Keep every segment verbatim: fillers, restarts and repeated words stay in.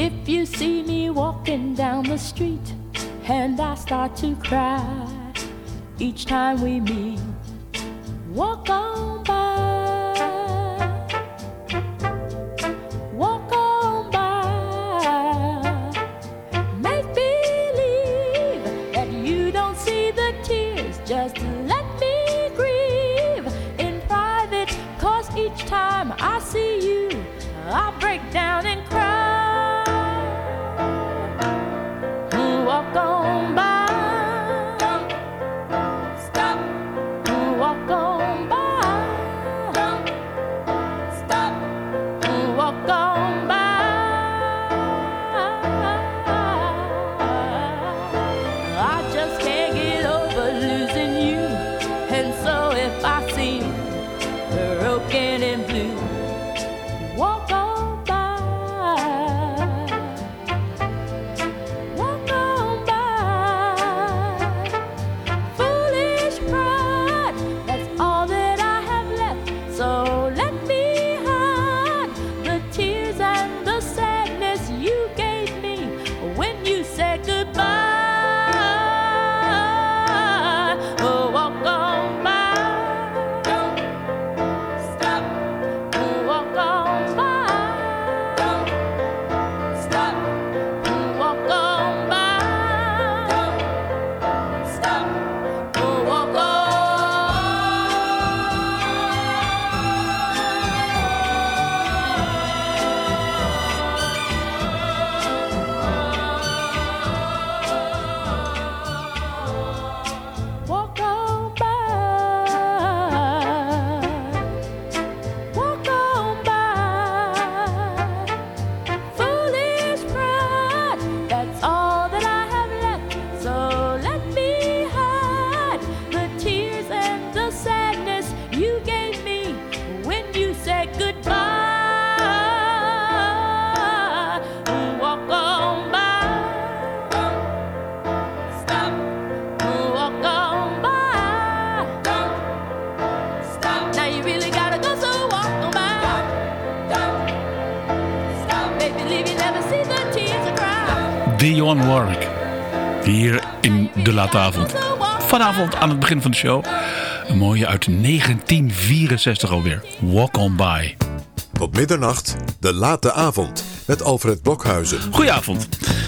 If you see me walking down the street and I start to cry each time we meet, walk on by, walk on by. Make believe that you don't see the tears, just let me grieve in private, 'cause each time I see you I break down and cry. Walk on by, stop, walk on by, stop, walk on by. I just can't get over losing you, and so if I seem broken and blue, walk on. Dionne Warwick. Hier in de late avond. Vanavond aan het begin van de show. Een mooie uit negentien vierenzestig alweer. Walk on by. Tot middernacht, de late avond. Met Alfred Blokhuizen. Goedenavond.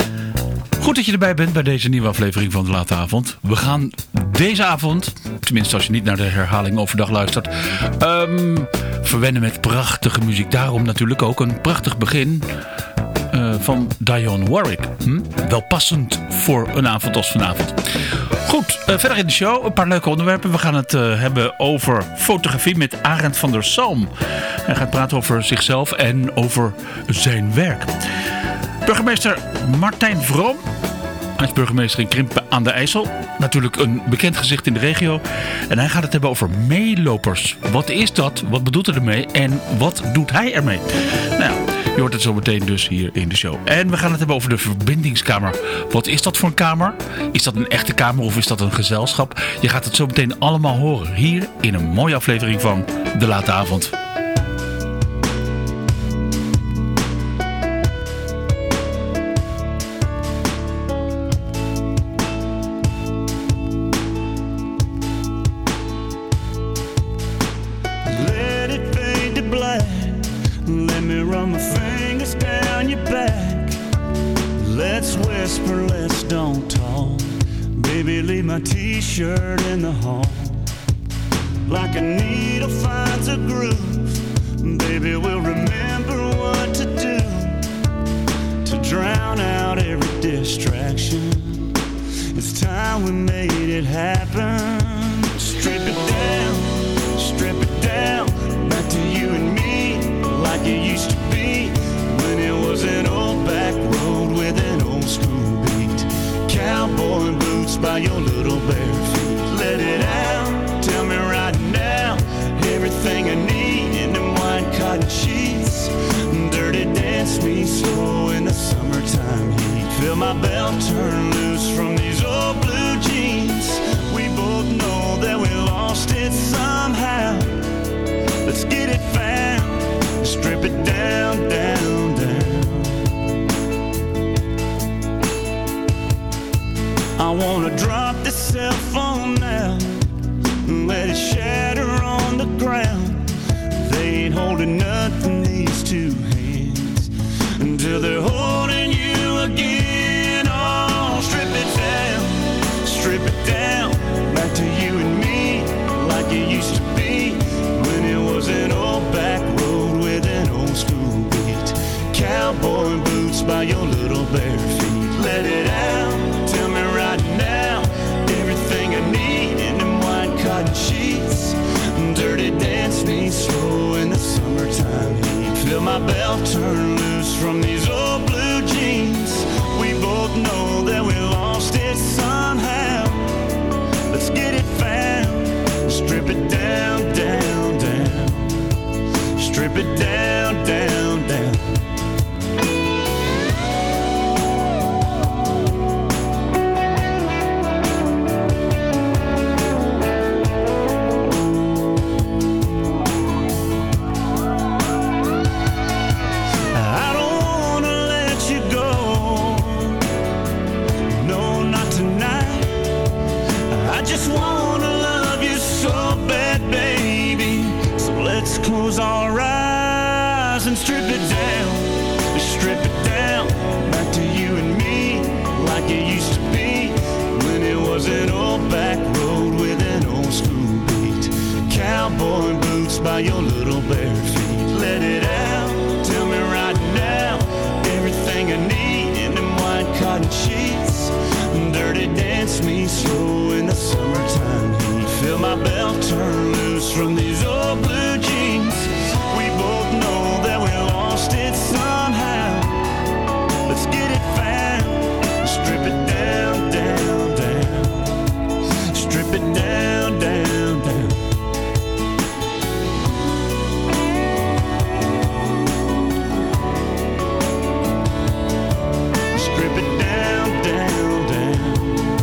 Goed dat je erbij bent bij deze nieuwe aflevering van de late avond. We gaan deze avond, tenminste als je niet naar de herhaling overdag luistert, um, verwennen met prachtige muziek. Daarom natuurlijk ook een prachtig begin uh, van Dionne Warwick. Hm? Wel passend voor een avond als vanavond. Goed, uh, verder in de show een paar leuke onderwerpen. We gaan het uh, hebben over fotografie met Arend van der Salm. Hij gaat praten over zichzelf en over zijn werk. Burgemeester Martijn Vroom. Hij is burgemeester in Krimpen aan de IJssel. Natuurlijk een bekend gezicht in de regio. En hij gaat het hebben over meelopers. Wat is dat? Wat bedoelt hij ermee? En wat doet hij ermee? Nou ja, je hoort het zo meteen dus hier in de show. En we gaan het hebben over de verbindingskamer. Wat is dat voor een kamer? Is dat een echte kamer of is dat een gezelschap? Je gaat het zo meteen allemaal horen. Hier in een mooie aflevering van De Late Avond. T-shirt in the hall, like a needle finds a groove. Baby, we'll remember what to do to drown out every distraction. It's time we made it happen. Strip it down, strip it down, back to you and me, like it used to be when it was an old back road with an old school beat. Cowboy boots by your little bare feet. Let it out, tell me right now everything I need in them white cotton sheets. Dirty dance me slow in the summertime heat. Feel my belt turn loose from these old blue jeans. We both know They ain't holding nothing, these two hands, until they're holding you again. Oh, strip it down, strip it down, back to you and me, like it used to be, when it was an old back road with an old school beat. Cowboy boots by your little bare feet. Let it out, tell me right now, everything I need in them white cotton sheets. Dirty dance me slow in the summertime heat. Feel my belt turn loose from these old blue jeans. We both know that we lost it somehow. Let's get it found. Strip it down, down, down. Strip it down, down, down. Close our eyes and strip it down, strip it down, back to you and me, like it used to be, when it was an old back road with an old school beat. Cowboy boots by your little bare feet. Let it out, tell me right now, everything I need in them white cotton sheets. Dirty dance me slow in the summertime heat. Feel my belt turn loose from these old blue jeans. We both know that we lost it somehow. Let's get it found. Strip it down, down, down. Strip it down, down, down. Strip it down, down, down.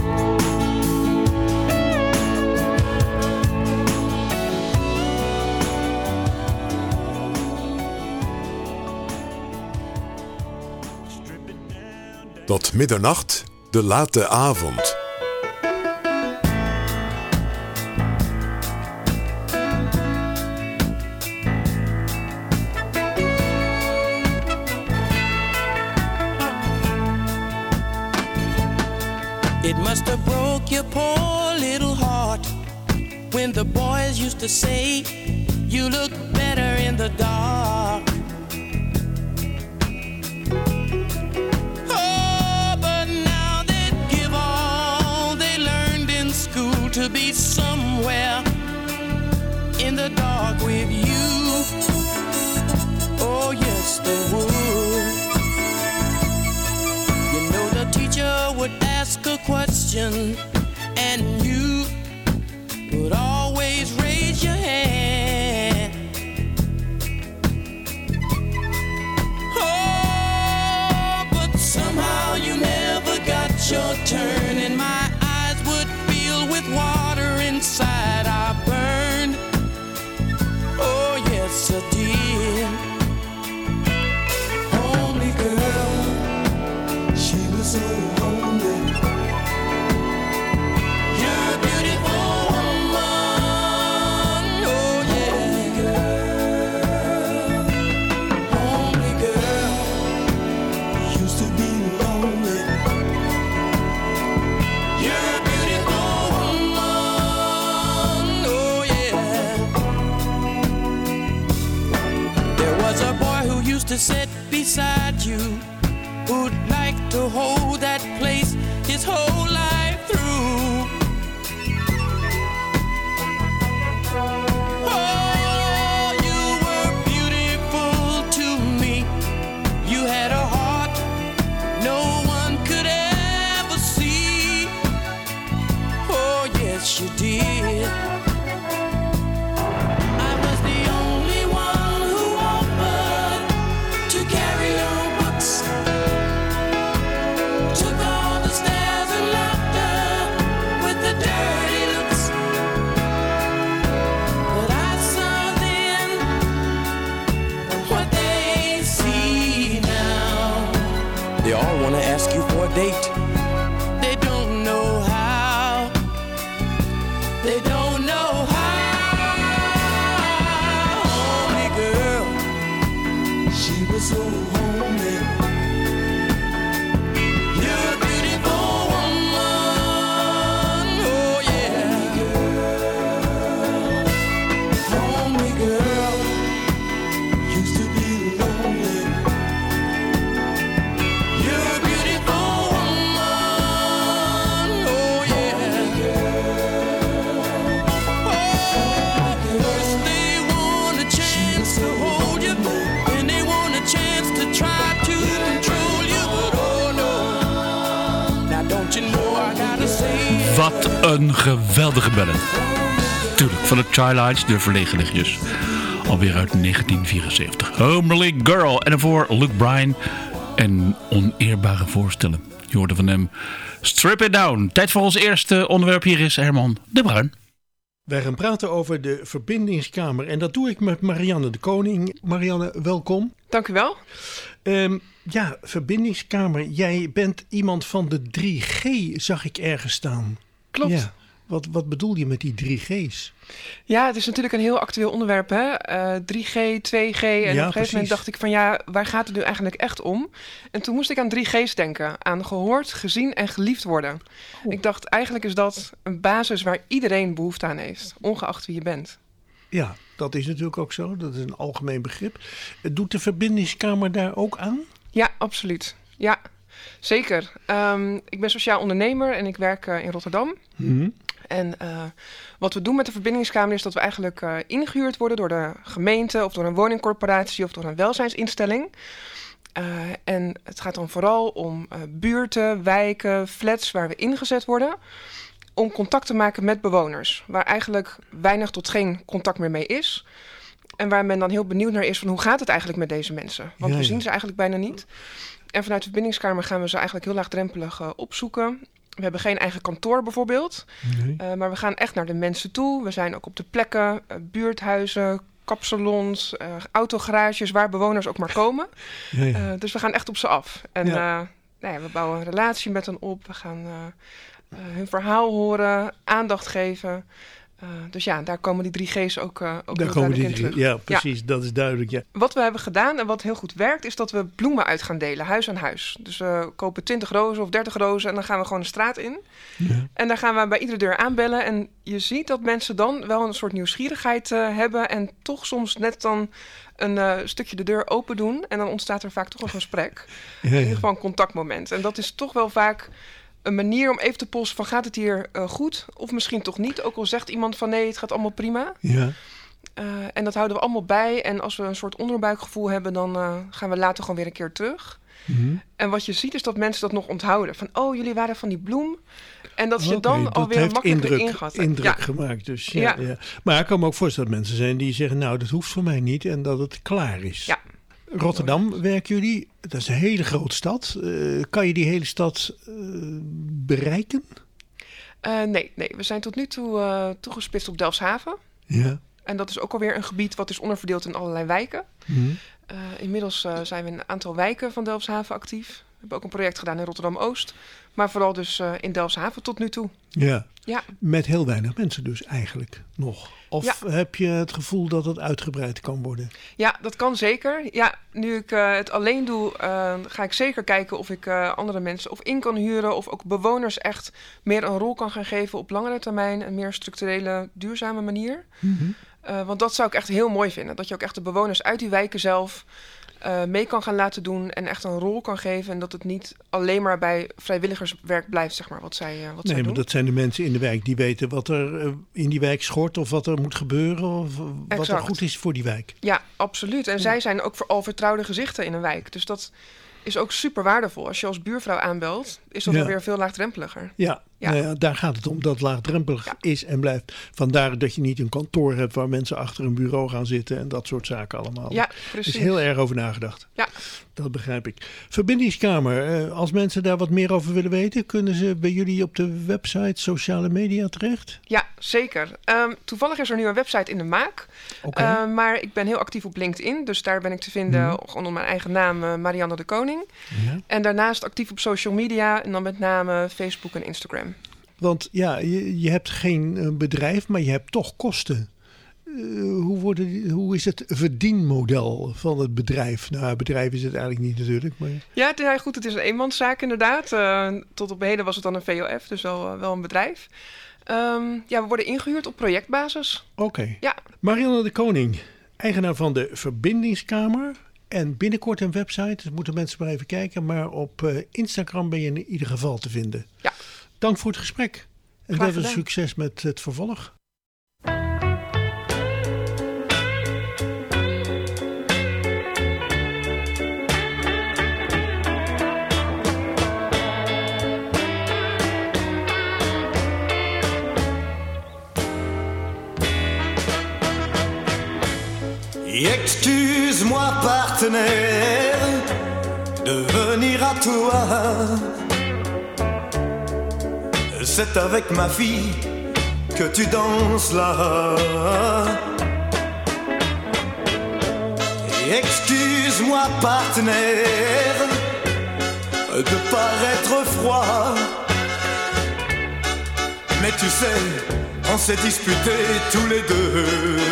Tot middernacht, de late avond. It must have broke your poor little heart when the boys used to say you look better in the dark. To be somewhere in the dark with you. Oh yes, they would. You know the teacher would ask a question and you would always raise your hand. Oh, but somehow you never got your turn, and my eyes would with water inside. I burned. Oh yes I did. Homely girl, she was so homely. You're a beautiful woman. Oh yeah. Homely girl, homely girl, used to be lonely. You're a beautiful. To sit beside you, who'd like to hold that place his whole life through. Oh, you were beautiful to me. You had a heart no one could ever see. Oh yes you did. Took all the stairs and laughter with Wat een geweldige ballad. Tuurlijk, van de Childlines, de Verlegen Lichtjes. Alweer uit negentien vierenzeventig. Homely Girl. En daarvoor Luke Bryan en Oneerbare Voorstellen. Je hoorde van hem Strip It Down. Tijd voor ons eerste onderwerp. Hier is Herman de Bruin. Wij gaan praten over de Verbindingskamer. En dat doe ik met Marianne de Koning. Marianne, welkom. Dank u wel. Um, ja, Verbindingskamer. Jij bent iemand van de drie G, zag ik ergens staan. Klopt. Ja. Wat, wat bedoel je met die drie G's? Ja, het is natuurlijk een heel actueel onderwerp, hè? Uh, drie G, twee G. En ja, op een gegeven precies. moment dacht ik van ja, waar gaat het nu eigenlijk echt om? En toen moest ik aan drie G's denken. Aan gehoord, gezien en geliefd worden. Oh. Ik dacht, eigenlijk is dat een basis waar iedereen behoefte aan heeft. Ongeacht wie je bent. Ja, dat is natuurlijk ook zo. Dat is een algemeen begrip. Doet de Verbindingskamer daar ook aan? Ja, absoluut. Ja, zeker. Um, ik ben sociaal ondernemer en ik werk uh, in Rotterdam. Mm-hmm. En uh, wat we doen met de Verbindingskamer is dat we eigenlijk uh, ingehuurd worden door de gemeente of door een woningcorporatie of door een welzijnsinstelling. Uh, en het gaat dan vooral om uh, buurten, wijken, flats waar we ingezet worden om contact te maken met bewoners. Waar eigenlijk weinig tot geen contact meer mee is. En waar men dan heel benieuwd naar is van hoe gaat het eigenlijk met deze mensen? Want ja, we ja. zien ze eigenlijk bijna niet. En vanuit de Verbindingskamer gaan we ze eigenlijk heel laagdrempelig uh, opzoeken. We hebben geen eigen kantoor bijvoorbeeld. Nee. Uh, maar we gaan echt naar de mensen toe. We zijn ook op de plekken, uh, buurthuizen, kapsalons, uh, autogarages, waar bewoners ook maar komen. Ja, ja. Uh, dus we gaan echt op ze af. En Ja. uh, nou ja, we bouwen een relatie met hen op. We gaan uh, uh, hun verhaal horen, aandacht geven. Uh, dus ja, daar komen die drie G's ook, uh, ook Daar heel komen die duidelijk in drie. terug. Ja, precies. Ja. Dat is duidelijk. Ja. Wat we hebben gedaan en wat heel goed werkt, is dat we bloemen uit gaan delen, huis aan huis. Dus we kopen twintig rozen of dertig rozen en dan gaan we gewoon een straat in. Ja. En daar gaan we bij iedere deur aanbellen. En je ziet dat mensen dan wel een soort nieuwsgierigheid uh, hebben en toch soms net dan een uh, stukje de deur open doen. En dan ontstaat er vaak toch een gesprek. Ja, In ja. ieder geval een contactmoment. En dat is toch wel vaak een manier om even te polsen van gaat het hier uh, goed of misschien toch niet. Ook al zegt iemand van nee, het gaat allemaal prima. Ja. Uh, en dat houden we allemaal bij. En als we een soort onderbuikgevoel hebben, dan uh, gaan we later gewoon weer een keer terug. Mm-hmm. En wat je ziet is dat mensen dat nog onthouden. Van, oh, jullie waren van die bloem. En dat je Oké, dan dat alweer heeft makkelijker indruk, ingat. indruk Ja. gemaakt. Dus, ja, Ja. ja. Maar ik kan me ook voorstellen dat mensen zijn die zeggen, nou, dat hoeft voor mij niet en dat het klaar is. Ja. Rotterdam werken jullie. Dat is een hele grote stad. Uh, kan je die hele stad uh, bereiken? Uh, nee, nee, we zijn tot nu toe uh, toegespitst op Delfshaven. Ja. En dat is ook alweer een gebied wat is onderverdeeld in allerlei wijken. Mm-hmm. Uh, inmiddels uh, zijn we in een aantal wijken van Delfshaven actief. We hebben ook een project gedaan in Rotterdam-Oost. Maar vooral dus uh, in Delfshaven tot nu toe. Ja. Ja. Met heel weinig mensen dus eigenlijk nog. Of Ja. heb je het gevoel dat het uitgebreid kan worden? Ja, dat kan zeker. Ja, nu ik uh, het alleen doe, uh, ga ik zeker kijken of ik uh, andere mensen of in kan huren. Of ook bewoners echt meer een rol kan gaan geven op langere termijn. Een meer structurele, duurzame manier. Mm-hmm. Uh, want dat zou ik echt heel mooi vinden. Dat je ook echt de bewoners uit die wijken zelf uh, mee kan gaan laten doen. En echt een rol kan geven. En dat het niet alleen maar bij vrijwilligerswerk blijft, zeg maar, wat zij, uh, wat Nee, zij maar doen. dat zijn de mensen in de wijk die weten wat er uh, in die wijk schort. Of wat er moet gebeuren. Of uh, wat er Exact. goed is voor die wijk. Ja, absoluut. En zij zijn ook voor al vertrouwde gezichten in een wijk. Dus dat is ook super waardevol. Als je als buurvrouw aanbelt, is dat Ja. alweer veel laagdrempeliger. Ja, Ja. nou ja, daar gaat het om dat het laagdrempelig Ja. is en blijft. Vandaar dat je niet een kantoor hebt waar mensen achter een bureau gaan zitten en dat soort zaken allemaal. Ja, Er precies. is heel erg over nagedacht. Ja. Dat begrijp ik. Verbindingskamer, eh, als mensen daar wat meer over willen weten, kunnen ze bij jullie op de website, sociale media terecht? Ja, zeker. Um, toevallig is er nu een website in de maak. Oké. Uh, maar ik ben heel actief op LinkedIn. Dus daar ben ik te vinden Mhm. onder mijn eigen naam uh, Marianne de Koning. Ja. En daarnaast actief op social media. En dan met name Facebook en Instagram. Want ja, je, je hebt geen eh, bedrijf, maar je hebt toch kosten. Uh, hoe, worden die, hoe is het verdienmodel van het bedrijf? Nou, bedrijf is het eigenlijk niet natuurlijk. Maar... Ja, het is, ja, goed, het is een eenmanszaak inderdaad. Uh, tot op heden was het dan een V O F, dus wel, uh, wel een bedrijf. Um, ja, we worden ingehuurd op projectbasis. Oké. Okay. Ja. Marianne de Koning, eigenaar van de Verbindingskamer. En binnenkort een website, dus moeten mensen maar even kijken. Maar op uh, Instagram ben je in ieder geval te vinden. Ja. Dank voor het gesprek. En Graag veel gedaan. succes met het vervolg. Excuse-moi partenaire de venir à toi. C'est avec ma fille que tu danses là. Excuse-moi partenaire de paraître froid. Mais tu sais, on s'est disputés tous les deux.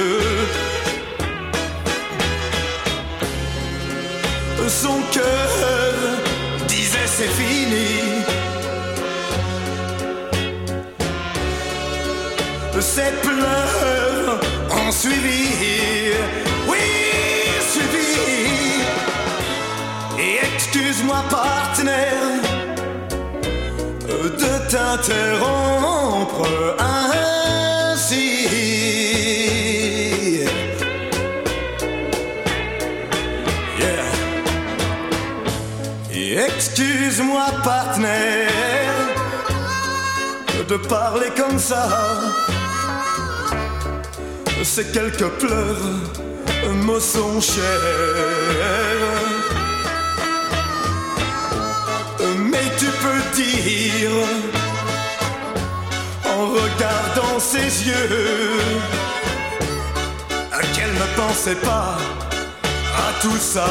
Son cœur disait c'est fini. Ses pleurs ont suivi. Oui, suivi. Et excuse-moi partenaire de t'interrompre ainsi. Yeah. Et excuse-moi partenaire de parler comme ça. Ces quelques pleurs me sont chers. Mais tu peux dire, en regardant ses yeux, qu'elle ne pensait pas à tout ça.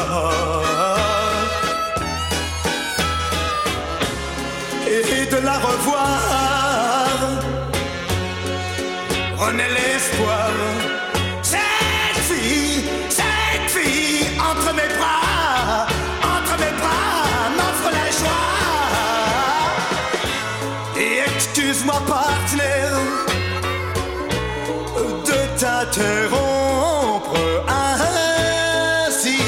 Et de la revoir renaît l'espoir. Cette fille, cette fille, entre mes bras, entre mes bras, m'offre la joie. Et excuse-moi partenaire de t'interrompre ainsi.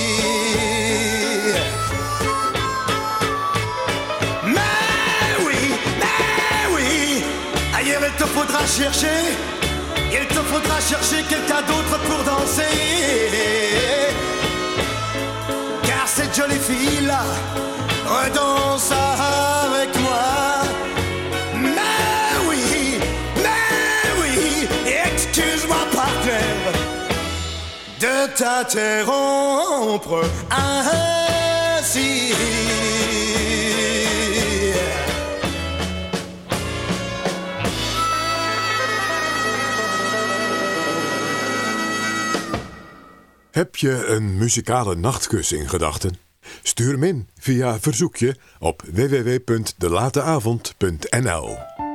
Mais oui, mais oui, ailleurs il te faudra chercher. Il te faudra chercher quelqu'un d'autre pour danser. Car cette jolie fille-là redanse avec moi. Mais oui, mais oui, excuse-moi partenaire de t'interrompre ainsi. Heb je een muzikale nachtkus in gedachten? Stuur hem in via verzoekje op w w w punt de late avond punt n l.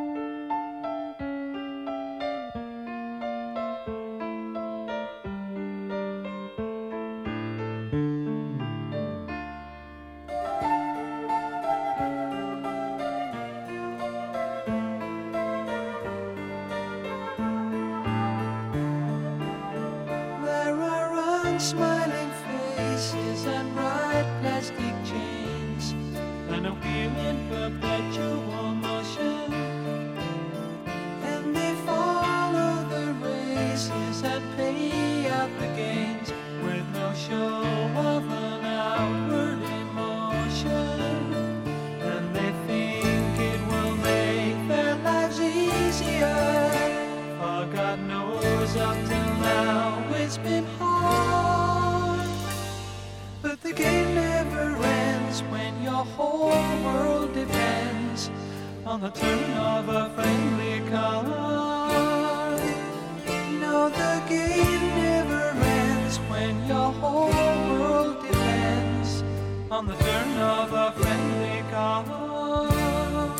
Smiling faces and bright plastic chains, and a wheel in perpetual motion, and they follow the races and pay out the gains with no show of an outward emotion, and they think it will make their lives easier, for God knows up till now it's been hard. But the game never ends when your whole world depends on the turn of a friendly card. No, the game never ends when your whole world depends on the turn of a friendly card.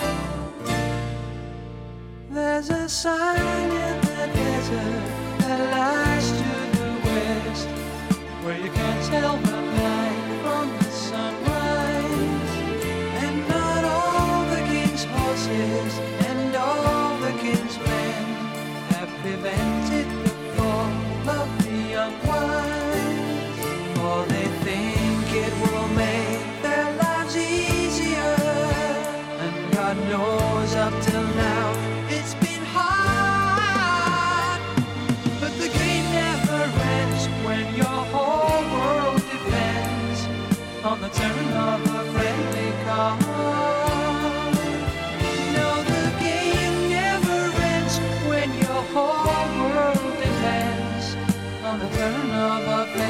There's a sign in the desert that lies to the west, where you can't tell the night from the sunrise. And not all the king's horses and all the king's men have prevented the fall of the unwise, for they think it will make their lives easier, and God knows up till now it's been hard. But the game never ends when your whole world depends on the turn of a friendly card. No, the game never ends when your whole world depends on the turn of a friendly card.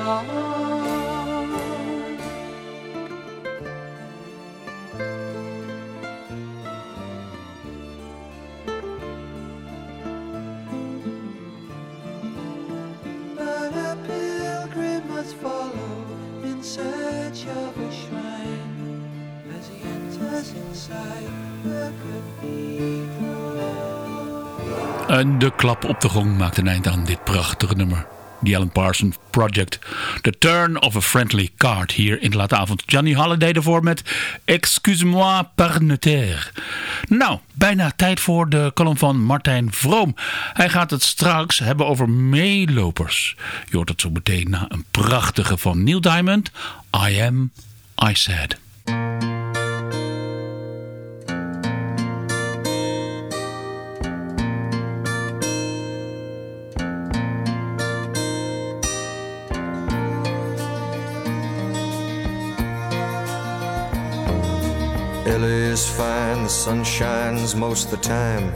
But a pilgrim must follow in search of a shrine as he enters inside the cathedral. En de klap op de gong maakt een eind aan dit prachtige nummer. The Alan Parsons Project. The Turn of a Friendly Card. Hier in de late avond. Johnny Halliday ervoor met Excuse-moi par notaire. Nou, bijna tijd voor de column van Martijn Vroom. Hij gaat het straks hebben over meelopers. Je hoort het zo meteen na een prachtige van Neil Diamond. I Am, I Said. Ellie is fine, the sun shines most of the time,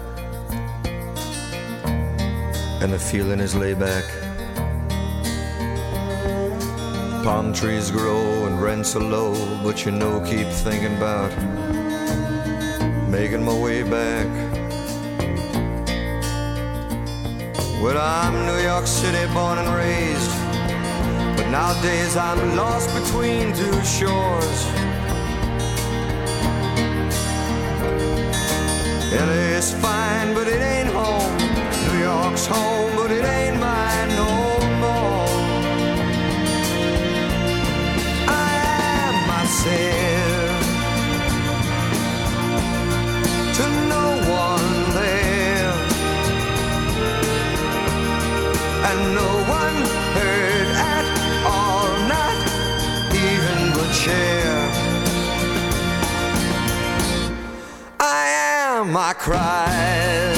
and the feeling is laid back. Palm trees grow and rents are low, but you know, keep thinking about making my way back. Well, I'm New York City born and raised, but nowadays I'm lost between two shores. L A is fine, but it ain't home. New York's home, but it ain't mine no more. I am myself, to no one there, and no one heard at all, not even the chair. I cried,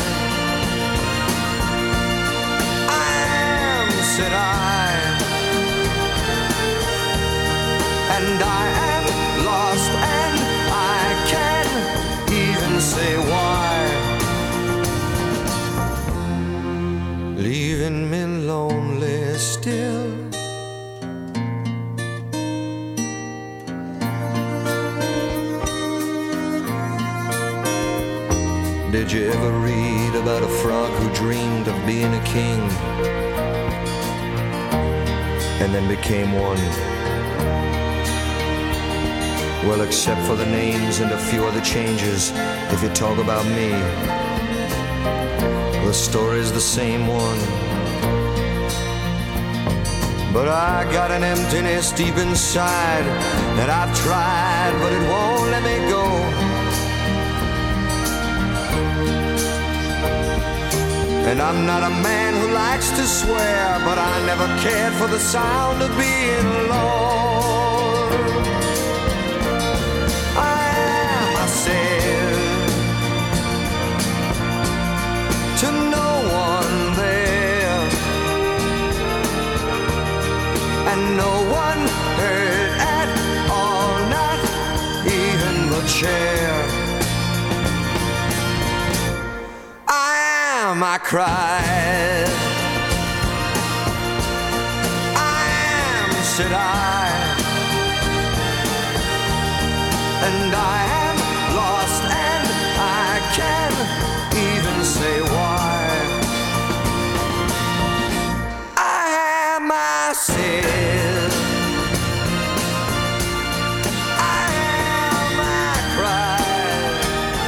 I am, said I, and I am lost, and I can't even say why. Leaving me lonely still. Did you ever read about a frog who dreamed of being a king and then became one? Well, except for the names and a few other changes, if you talk about me, the story's the same one. But I got an emptiness deep inside that I've tried, but it won't let me go. And I'm not a man who likes to swear, but I never cared for the sound of being alone. I am myself, to no one there, and no one heard at all, not even the chair. I cried, I am, said I, and I am lost, and I can't even say why. I am myself, I am, I cried,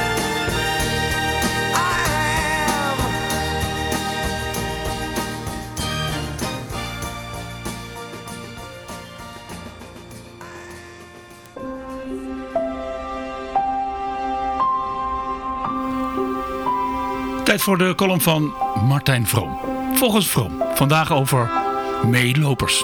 I am. Tijd voor de column van Martijn Vroom. Volgens Vroom, vandaag over meelopers.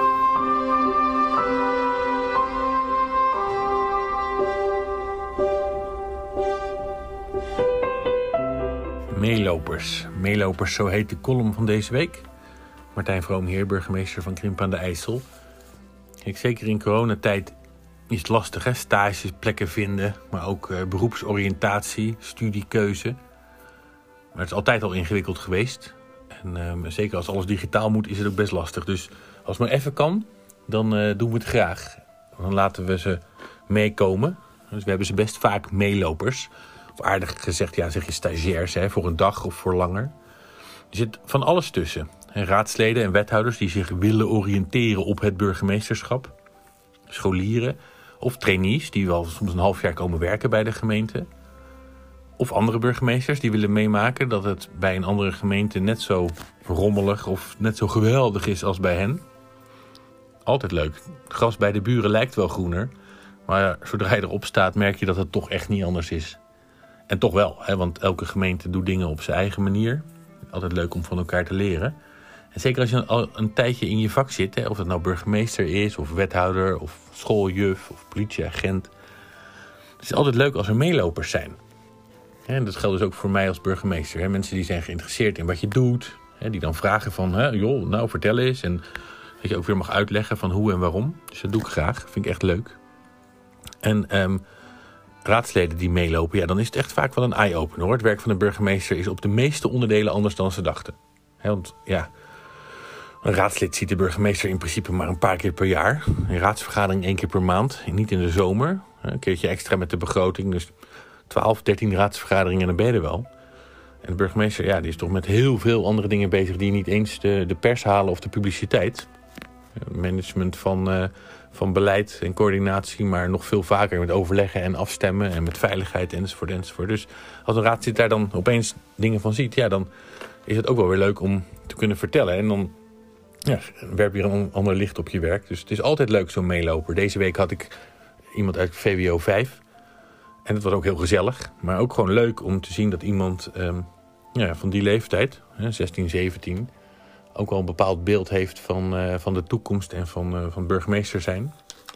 Meelopers. Meelopers, zo heet de column van deze week. Martijn Vroom hier, burgemeester van Krimpen aan de IJssel. Kijk, zeker in coronatijd is het lastig, hè? Stages, plekken vinden, maar ook uh, beroepsoriëntatie, studiekeuze. Maar het is altijd al ingewikkeld geweest. En uh, zeker als alles digitaal moet, is het ook best lastig. Dus Als het maar even kan, dan uh, doen we het graag. Dan laten we ze meekomen. Dus we hebben ze best vaak meelopers. Of aardig gezegd, ja, zeg je stagiairs, hè, voor een dag of voor langer. Er zit van alles tussen. En raadsleden en wethouders die zich willen oriënteren op het burgemeesterschap. Scholieren of trainees die wel soms een half jaar komen werken bij de gemeente. Of andere burgemeesters die willen meemaken dat het bij een andere gemeente net zo rommelig of net zo geweldig is als bij hen. Altijd leuk. Het gras bij de buren lijkt wel groener. Maar zodra je erop staat merk je dat het toch echt niet anders is. En toch wel, hè, want elke gemeente doet dingen op zijn eigen manier. Altijd leuk om van elkaar te leren. En zeker als je al een tijdje in je vak zit, hè, of het nou burgemeester is, of wethouder, of schooljuf, of politieagent. Het is altijd leuk als er meelopers zijn. En dat geldt dus ook voor mij als burgemeester. Hè. Mensen die zijn geïnteresseerd in wat je doet. Hè, die dan vragen van, hè, joh, nou vertel eens. En dat je ook weer mag uitleggen van hoe en waarom. Dus dat doe ik graag. Vind ik echt leuk. En um, raadsleden die meelopen, ja, dan is het echt vaak wel een eye-opener, hoor. Het werk van de burgemeester is op de meeste onderdelen anders dan ze dachten. Hè, want ja, een raadslid ziet de burgemeester in principe maar een paar keer per jaar. Een raadsvergadering één keer per maand. En niet in de zomer. Een keertje extra met de begroting. Dus twaalf, dertien raadsvergaderingen en dan ben je er wel. En de burgemeester, ja, die is toch met heel veel andere dingen bezig die niet eens de, de pers halen of de publiciteit. Management van, uh, van beleid en coördinatie, maar nog veel vaker met overleggen en afstemmen en met veiligheid enzovoort enzovoort. Dus als een raadslid daar dan opeens dingen van ziet, ja, dan is het ook wel weer leuk om te kunnen vertellen. En dan ja, werp je een ander licht op je werk. Dus het is altijd leuk zo'n meeloper. Deze week had ik iemand uit V W O vijf. En het was ook heel gezellig. Maar ook gewoon leuk om te zien dat iemand um, ja, van die leeftijd, hè, zestien, zeventien... ook al een bepaald beeld heeft van, uh, van de toekomst en van, uh, van burgemeester zijn.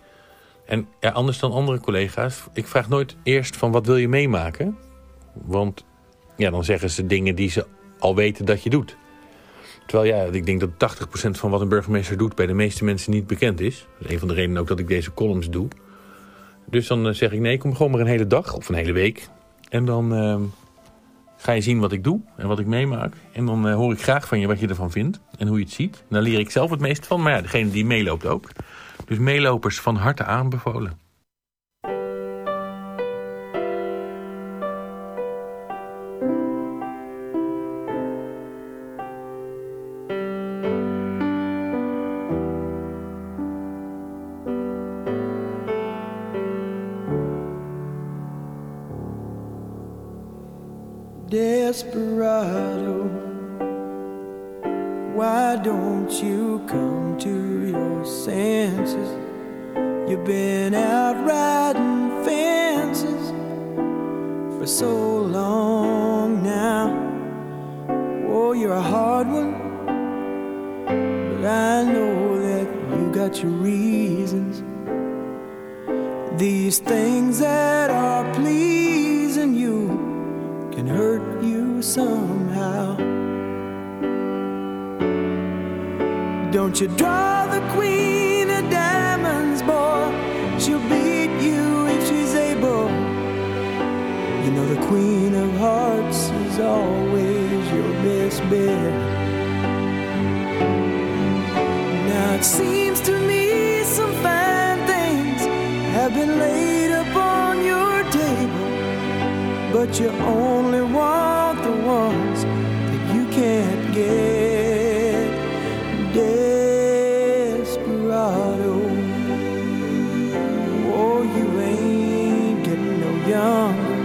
En ja, anders dan andere collega's, ik vraag nooit eerst van wat wil je meemaken? Want ja, dan zeggen ze dingen die ze al weten dat je doet. Terwijl ja, ik denk dat tachtig procent van wat een burgemeester doet bij de meeste mensen niet bekend is. Dat is een van de redenen ook dat ik deze columns doe. Dus dan uh, zeg ik nee, kom gewoon maar een hele dag of een hele week. En dan uh, ga je zien wat ik doe en wat ik meemaak. En dan uh, hoor ik graag van je wat je ervan vindt en hoe je het ziet. En daar leer ik zelf het meest van, maar ja, degene die meeloopt ook. Dus meelopers van harte aanbevolen. Desperado, why don't you come to your senses? You've been out riding fences for so long now. Oh, you're a hard one, but I know that you got your reasons. These things that are pleasing you can hurt you somehow. Don't you draw the queen of diamonds, boy. She'll beat you if she's able. You know the queen of hearts is always your best bet. Now it seems to me some fine things have been laid upon your table, but you only want the ones that you can't get. Desperado, oh, you ain't getting no younger.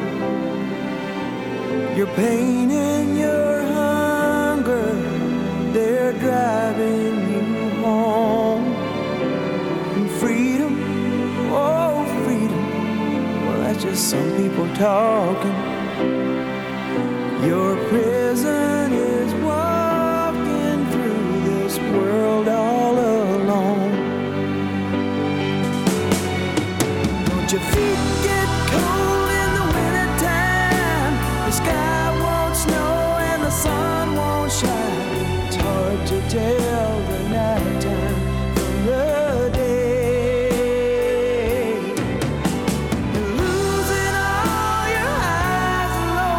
Your pain and your hunger, they're driving you home. And freedom, oh, freedom, well, that's just some people talking. Your prison is walking through this world all alone. Don't your feet get cold in the wintertime? The sky won't snow and the sun won't shine. It's hard to tell the nighttime from the day. You're losing all your highs and lows.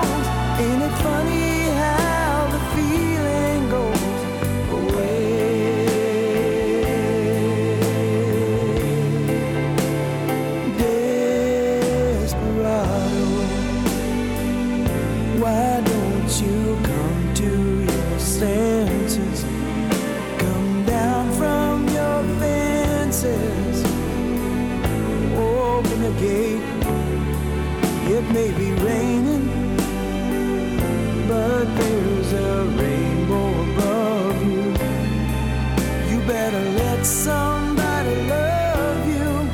somebody love you.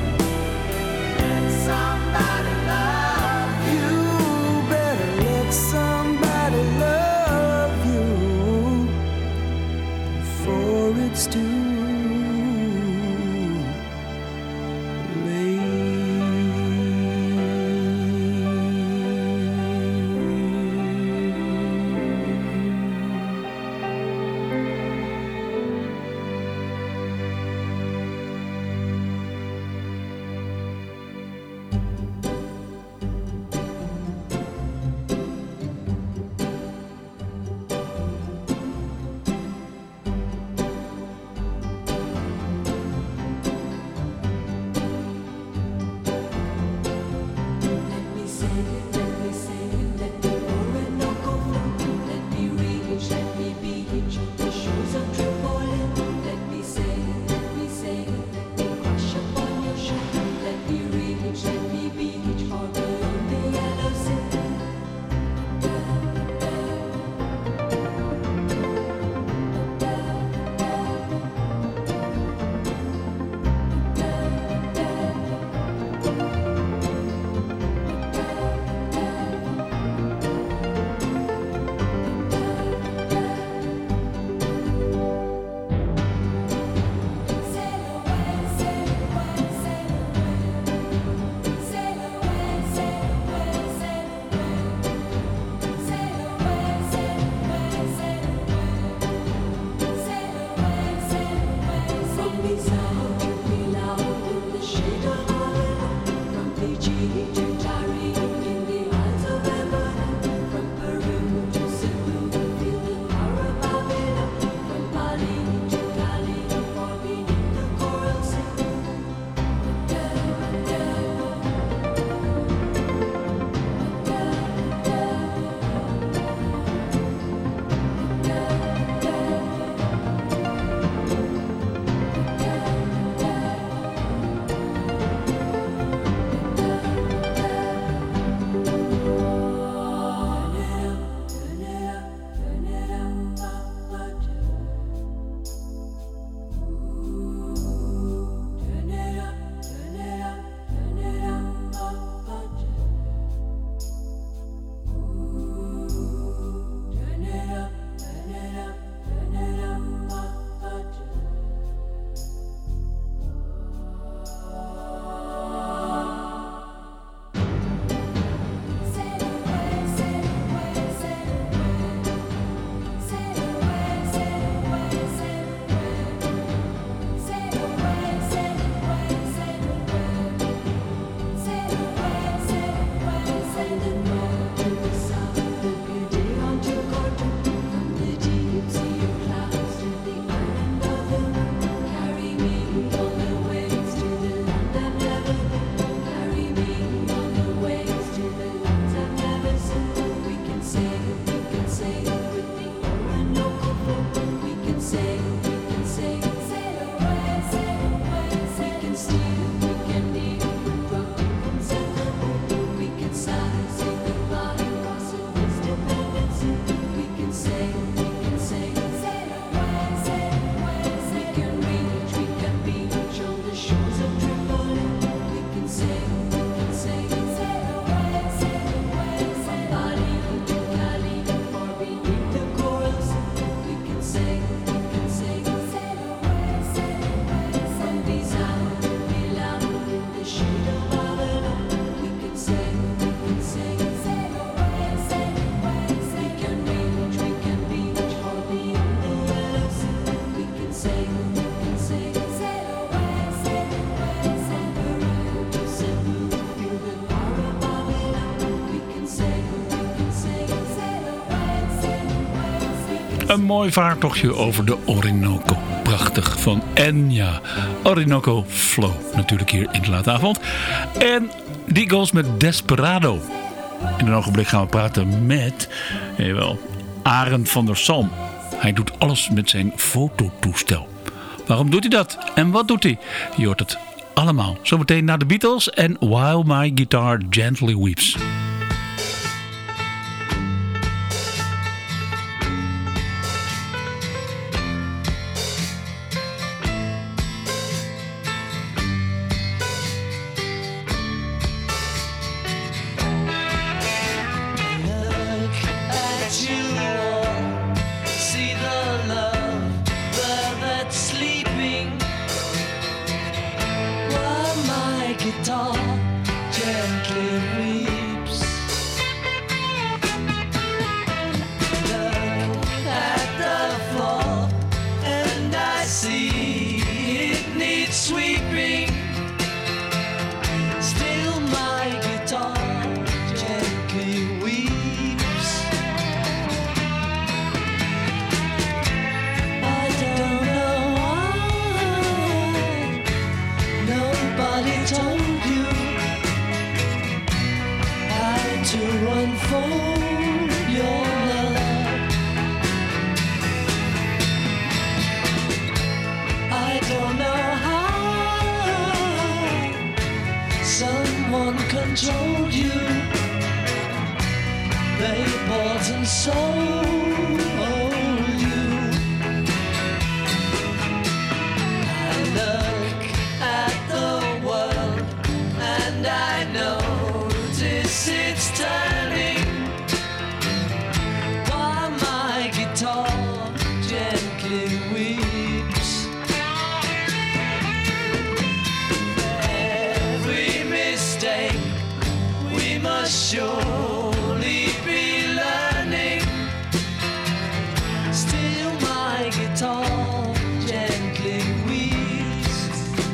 Somebody love you. Better let somebody love you before it's too Een mooi vaartochtje over de Orinoco. Prachtig van Enya. Orinoco Flow natuurlijk hier in de late avond. En die goes met Desperado. In een ogenblik gaan we praten met jawel, Arend van der Salm. Hij doet alles met zijn fototoestel. Waarom doet hij dat? En wat doet hij? Je hoort het allemaal. Zometeen naar de Beatles en While My Guitar Gently Weeps. guitar gently weeps. Look at the floor and I see it needs sweeping. Still my guitar gently weeps. I don't know why nobody told you how to unfold your love. I don't know how someone controlled you. They bought and sold you. I look at the world and I notice it's turning while my guitar gently weeps. Every mistake we must surely be learning. Still my guitar gently weeps.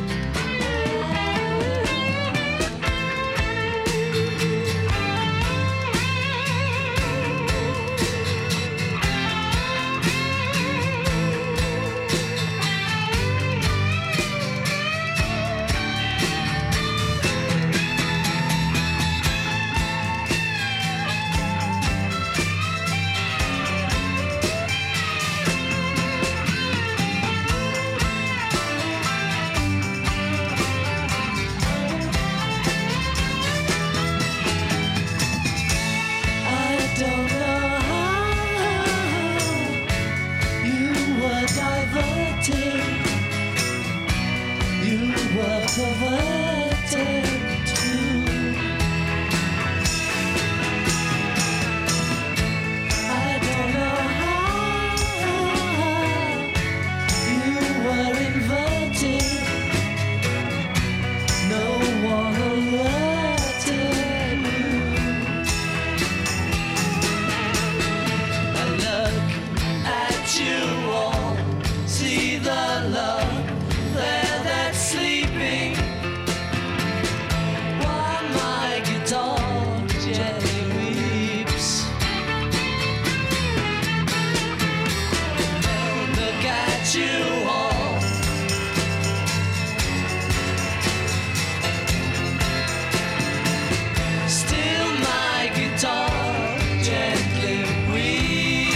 I don't know how you were diverted, you were perverted too. I don't know how you were inverted, no one alerted you. I look at you all, see the love there that's sleeping, while my guitar gently weeps. Look at you all, still my guitar gently weeps.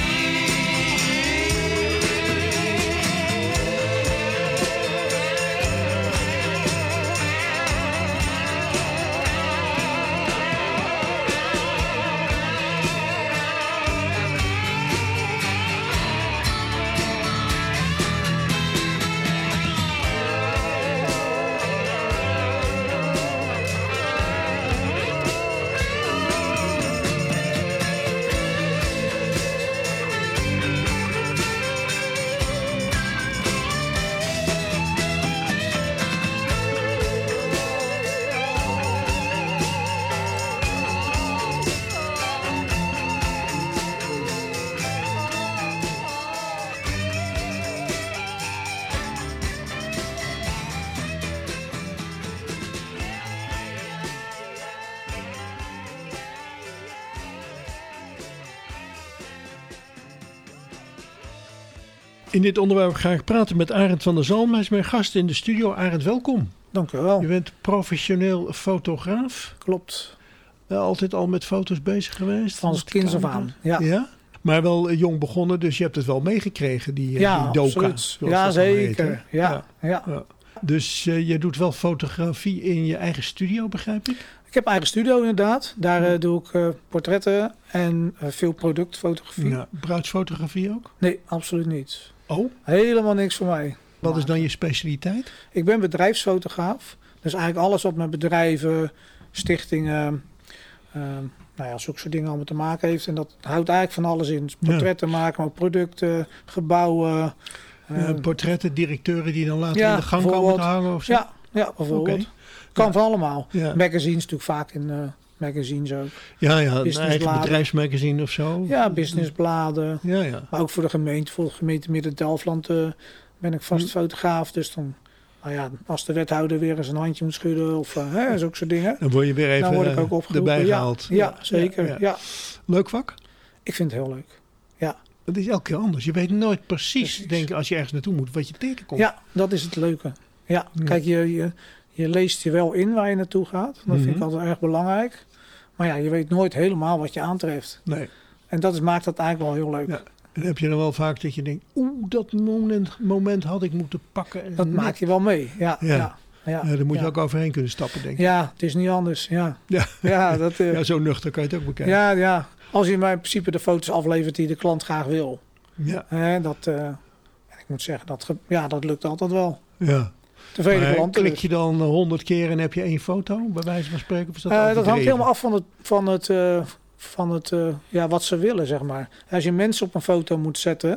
In dit onderwerp ga ik praten met Arend van der Zalm. Hij is mijn gast in de studio. Arend, welkom. Dank u wel. Je bent professioneel fotograaf. Klopt. Uh, altijd al met foto's bezig geweest? Van kinds af aan, ja. ja. Maar wel uh, jong begonnen, dus je hebt het wel meegekregen, die, uh, ja, die doka. Absoluut. Ja, zeker. Heet, ja, ja. Ja. Ja. Dus uh, je doet wel fotografie in je eigen studio, begrijp ik? Ik heb eigen studio inderdaad. Daar uh, doe ik uh, portretten en uh, veel productfotografie. Ja. Bruidsfotografie ook? Nee, absoluut niet. Oh? Helemaal niks voor mij. Wat is dan je specialiteit? Ik ben bedrijfsfotograaf. Dus eigenlijk alles wat met bedrijven, stichtingen, uh, nou ja, zulke soort dingen allemaal te maken heeft. En dat houdt eigenlijk van alles in. Dus portretten ja. maken, maar producten, gebouwen. Uh, ja, portretten, directeuren die dan later ja, in de gang komen te hangen of zo? Ja, ja, bijvoorbeeld. Oké. Kan Ja. van allemaal. Ja. Magazines natuurlijk vaak in uh, magazines ook. Ja, ja, een eigen Businessbladen. bedrijfsmagazine of zo. Ja, businessbladen. Ja, ja. Maar ook voor de gemeente. Voor de gemeente Midden-Delfland uh, ben ik vast Hm. fotograaf. Dus dan, nou ja, als de wethouder weer eens een handje moet schudden of uh, hè, zulke soort dingen. Dan word je weer even dan word ik ook uh, opgeroepen. erbij Ja, gehaald. ja, zeker. Ja, ja. Leuk vak? Ik vind het heel leuk. Ja. Het is elke keer anders. Je weet nooit precies, Precies. denk ik, als je ergens naartoe moet, wat je tegenkomt. Ja, dat is het leuke. Ja, Ja. kijk, je, je, je leest je wel in waar je naartoe gaat. Dat vind ik Mhm. altijd erg belangrijk. Maar ja, je weet nooit helemaal wat je aantreft. Nee. En dat is, maakt dat eigenlijk wel heel leuk. Ja. En heb je dan wel vaak dat je denkt, oeh, dat moment, moment had ik moeten pakken. en Dat net- maak je wel mee. Ja, Ja. ja. ja, Ja, daar moet je ja. ook overheen kunnen stappen, denk ik. Ja, het is niet anders. Ja, Ja, ja, dat, uh, ja zo nuchter kan je het ook bekijken. ja, ja. Als je maar in principe de foto's aflevert die de klant graag wil. Ja. Hè, dat, uh, ik moet zeggen, dat, ge- ja, dat lukt altijd wel. ja. Tevreden Maar klanten. klik dus. je dan honderd keer en heb je één foto, bij wijze van spreken? Of is dat, Uh, dat hangt overdreven? helemaal af van het, van het, uh, van het uh, ja, wat ze willen, zeg maar. Als je mensen op een foto moet zetten.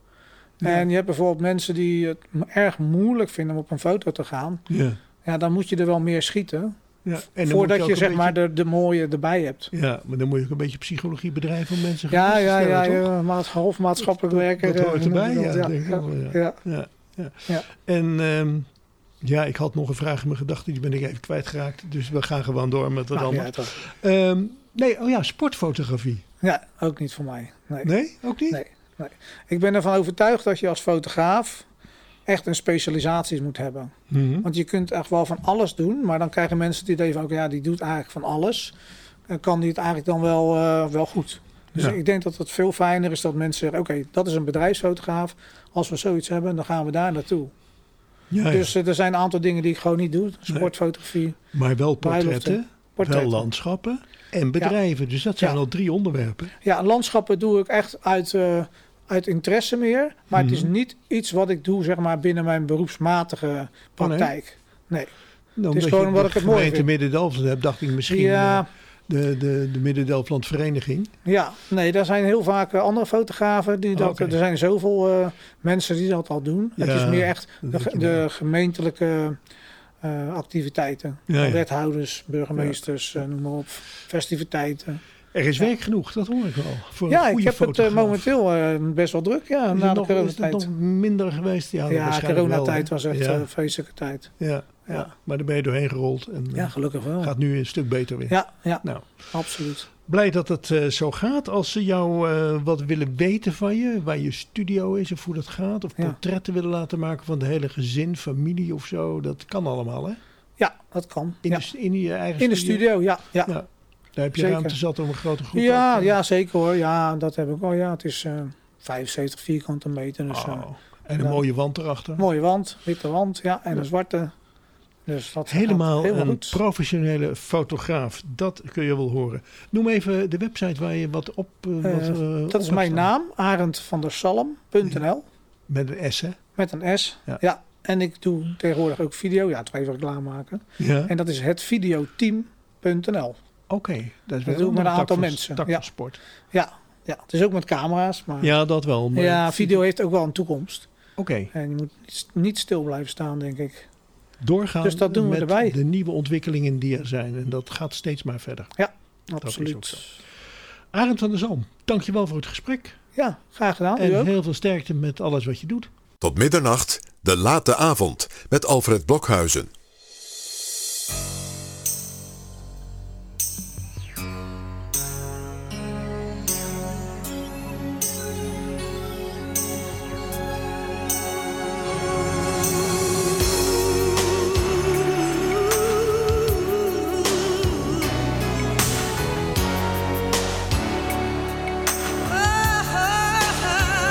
Ja. En je hebt bijvoorbeeld mensen die het m- erg moeilijk vinden om op een foto te gaan. Ja. Ja, dan moet je er wel meer schieten. Ja. En dan moet Voordat ook je een zeg beetje- maar de, de mooie erbij hebt. Ja, maar dan moet je ook een beetje psychologie bedrijven om mensen Ja, gerust te ja, ja, stellen, toch? ja maat, half maatschappelijk werker. Dat hoort eh, erbij, noem je ja. dat, denk ik ja, wel, ja. ja. Ja, ja. Ja. En ehm, ja, ik had nog een vraag in mijn gedachten, die ben ik even kwijtgeraakt. Dus we gaan gewoon door met wat Maakt niet anders. uit, hoor. Ehm, nee, oh ja, sportfotografie. Ja, ook niet voor mij. Nee. Nee, ook niet? Nee, nee. Ik ben ervan overtuigd dat je als fotograaf echt een specialisatie moet hebben. Mhm. Want je kunt echt wel van alles doen, maar dan krijgen mensen het idee van, ook, ja, die doet eigenlijk van alles. En kan die het eigenlijk dan wel, uh, wel goed. Dus Ja. ik denk dat het veel fijner is dat mensen zeggen, oké, okay, dat is een bedrijfsfotograaf. Als we zoiets hebben, dan gaan we daar naartoe. Ja, ja. Dus uh, er zijn een aantal dingen die ik gewoon niet doe. Sportfotografie. Maar wel portretten, bruiloften, portretten. wel landschappen en bedrijven. Dus dat zijn Ja. al drie onderwerpen. Ja, landschappen doe ik echt uit, uh, uit interesse meer. Maar het is Mhm. niet iets wat ik doe zeg maar, binnen mijn beroepsmatige praktijk. Nee. Nou, Het is omdat gewoon je omdat ik het mooi gemeente vind. Midden-Delfland hebt, dacht ik misschien Ja. eh, de, de, de Midden-Delfland Vereniging. Ja, nee, daar zijn heel vaak uh, andere fotografen die dat. Oké. Er zijn zoveel uh, mensen die dat al doen. Ja, het is meer echt dat de, weet je de wel. gemeentelijke uh, activiteiten. Ja, ja. Wethouders, burgemeesters, uh, noem maar op. Festiviteiten. Er is werk genoeg, dat hoor ik wel. Voor Ja, een ik goede heb het uh, fotograaf. momenteel uh, best wel druk. Ja, Is het na de nog, is het coronatijd. nog minder geweest? Ja, Ja, waarschijnlijk coronatijd wel, was echt ja. een vreselijke tijd. Ja, ja. Ja. maar daar ben je doorheen gerold. En Ja, eh, gelukkig wel. gaat nu een stuk beter weer. Ja, ja, Nou, absoluut. blij dat het eh, zo gaat. Als ze jou eh, wat willen weten van je, waar je studio is of hoe dat gaat. Of Ja. portretten willen laten maken van de hele gezin, familie of zo. Dat kan allemaal, hè? Ja, dat kan. In, Ja. de, in je eigen In de studio, ja. Ja, Ja. Daar heb je Zeker. ruimte zat om een grote groep ja, ook, eh, ja, zeker hoor. Ja, dat heb ik wel. Ja, het is uh, vijfenzeventig vierkante meter. Dus, uh, Oh, en een ja. mooie wand erachter. mooie wand, witte wand, ja, en Ja. een zwarte. Dus dat Helemaal gaat helemaal een goed. professionele fotograaf. Dat kun je wel horen. Noem even de website waar je wat op... eh, Uh, wat, eh, dat op is hebt mijn staan. naam, arend van der Salm punt n l. Met een S, hè? Met een S. Ja. Ja. En ik doe tegenwoordig ook video. Ja, twee even reclame maken. Ja. En dat is het videoteam punt n l. Oké. Dat is Dat weer doe ik met een tak aantal van- mensen, tak ja. van sport. Ja, ja, het is ook met camera's. Maar Ja, dat wel. Maar ja, video heeft ook wel een toekomst. Oké. En je moet niet- niet stil blijven staan, denk ik. Doorgaan Dus dat doen we met erbij. de nieuwe ontwikkelingen die er zijn. En dat gaat steeds maar verder. Ja, is ook absoluut. zo. Arend van der Zalm, dankjewel voor het gesprek. Ja, graag gedaan. U En ook. heel veel sterkte met alles wat je doet. Tot middernacht, de late avond met Alfred Blokhuizen.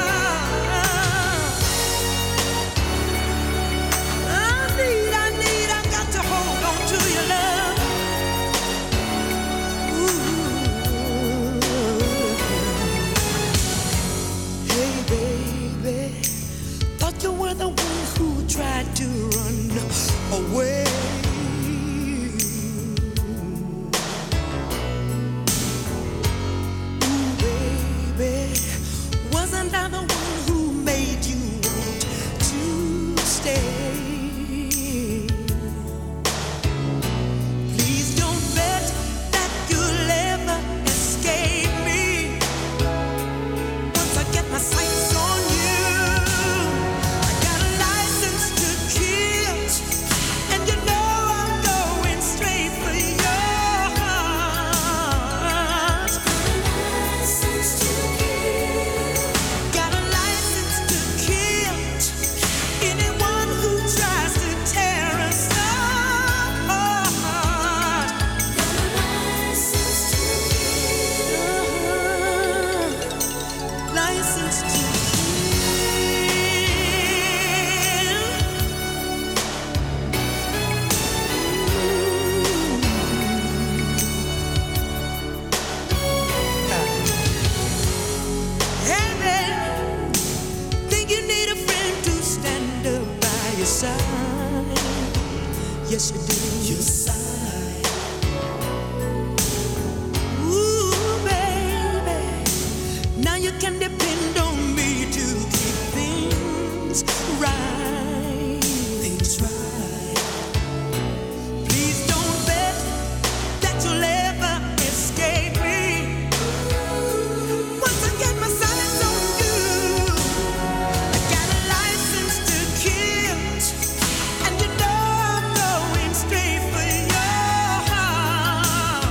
I need, I need, yes you do. Yes, I. Ooh, baby, now you can depend on me to keep things right. Things right. Please don't bet that you'll ever escape me. Once I get my sights on you, I got a license to kill, and you know I'm going straight for your heart.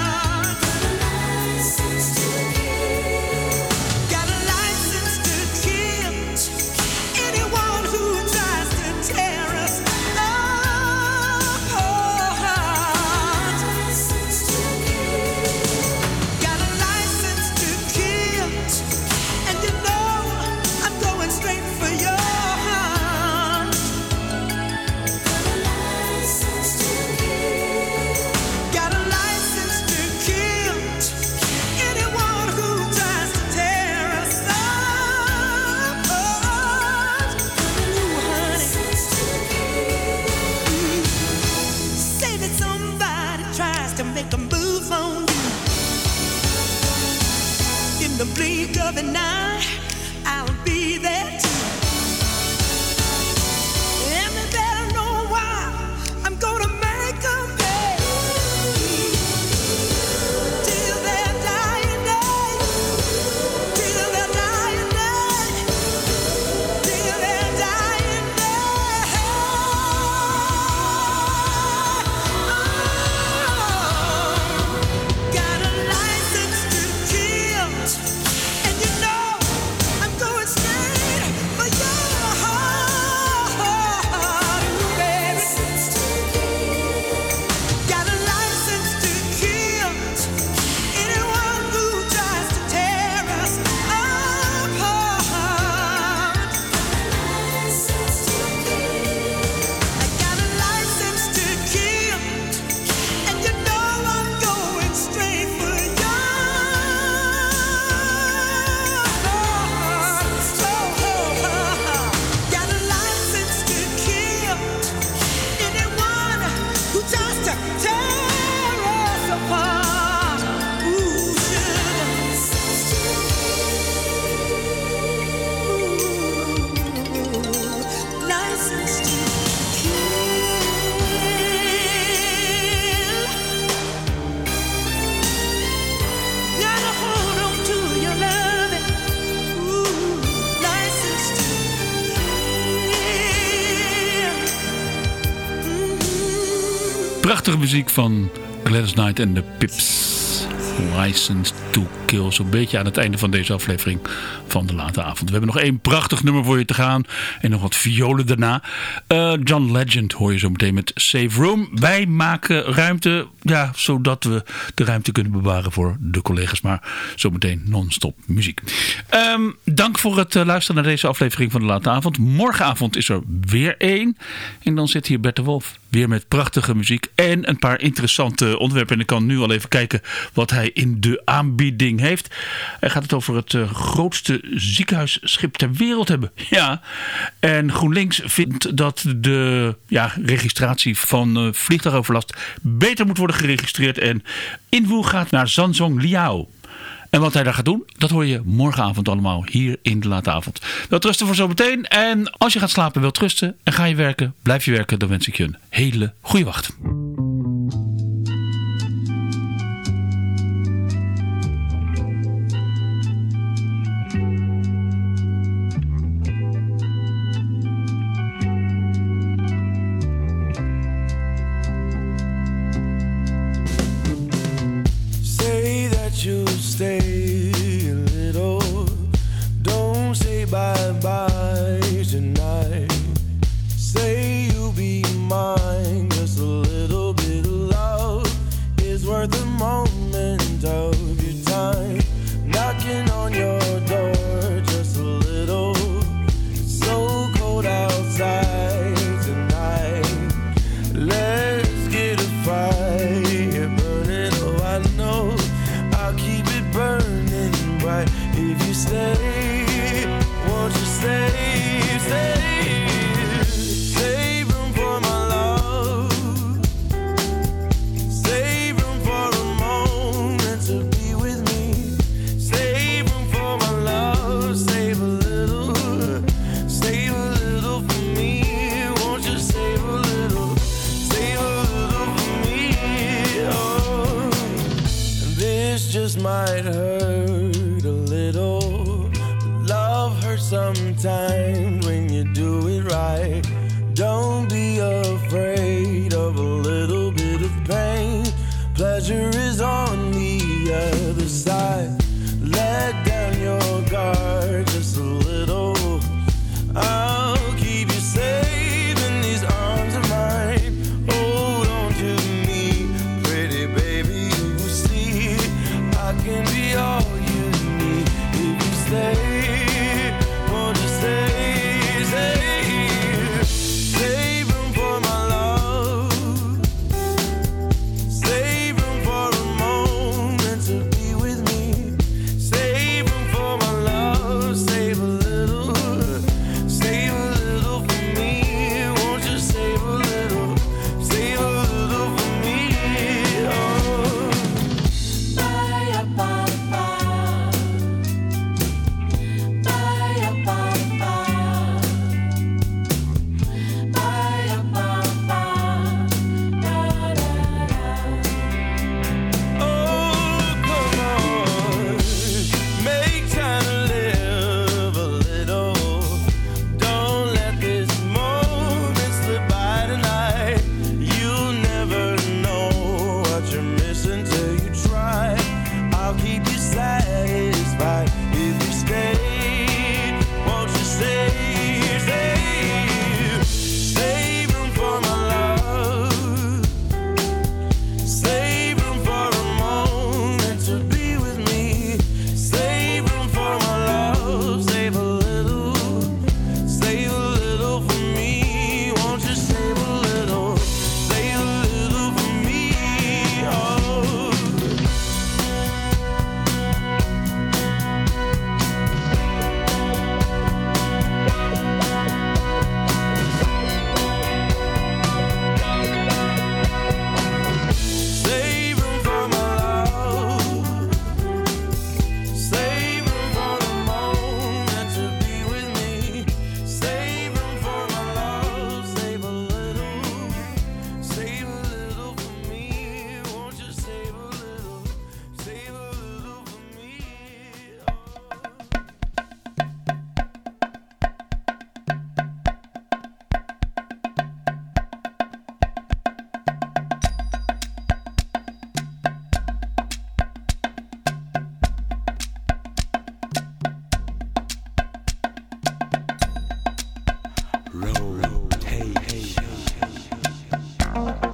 Got a license to kill, got a license to kill anyone who tries to tear us apart. Got a license to kill, and you know I'm going straight for your heart. Got a license to kill anyone who tries to tear us apart. Ooh, honey. Say that somebody tries to make a move on you. In the blink of an eye, I'll be there too. And they better know why I'm gonna make 'em pay. Till their dying day, till their dying day, till their dying day. Got a license to kill, and you know I'm going straight for your heart, baby. Got a license to kill anyone who tries to tear us apart. I got a license to kill, and you know I'm going straight for your heart. Got a license to kill anyone who tries to tear us apart. Ooh, sugar. Ooh, license to kill. Gotta hold on to your loving. Ooh, license to kill. Mhm. Prachtige muziek van Gladys Knight en de Pips. License to Kill. Zo'n beetje aan het einde van deze aflevering van de late avond. We hebben nog één prachtig nummer voor je te gaan. En nog wat violen daarna. Uh, John Legend hoor je zo meteen met Save Room. Wij maken ruimte, ja, zodat we de ruimte kunnen bewaren voor de collega's. Maar zometeen non-stop muziek. Um, dank voor het uh, luisteren naar deze aflevering van de late avond. Morgenavond is er weer één. En dan zit hier Bert de Wolf. Weer met prachtige muziek en een paar interessante onderwerpen. En ik kan nu al even kijken wat hij in de aanbieding heeft. Hij gaat het over het uh, grootste ziekenhuisschip ter wereld hebben. Ja, en GroenLinks vindt dat de ja, registratie van uh, vliegtuigoverlast beter moet worden geregistreerd. En invoer gaat naar Zhanzhong Liao. En wat hij daar gaat doen, dat hoor je morgenavond allemaal hier in de late avond. Wel rusten voor zometeen. En als je gaat slapen, wilt rusten en ga je werken, blijf je werken, dan wens ik je een hele goede wacht. Say that you'll stay a little. Don't say bye-bye tonight. Say you'll be mine just a little. just might hurt a little. Love hurts sometimes when you do it right. Don't be afraid of a little bit of pain. Pleasure is on the other side. Let down your guard just a little. I'll keep you safe in these arms of mine. Hold on to me, pretty baby. You see, I can be all you need if you stay. Won't you stay, stay? Save room for my love. Save room for a moment to be with me. Save room for my love. Save a little. Save a little for me. Won't you save a little? Save a little for me. Oh. Bye, bye, bye. Bye, bye, bye. Bye, bye, bye. Da, da, da. Oh, come on. Make time to live a little. Don't let this moment slip by tonight. You'll never know what you're missing till you try. I'll keep you satisfied if you stay. Won't you stay, stay? Save room for my love. Save room for a moment to be with me. Save room for my love. Save a little. Save a little for me. Won't you save a little? Save a little for me. Oh. Save room for my love. Save room for a moment to be with me. Save room for my love. Save a little. Save a little for me. Won't you save a little? Save a little for me. Rotation.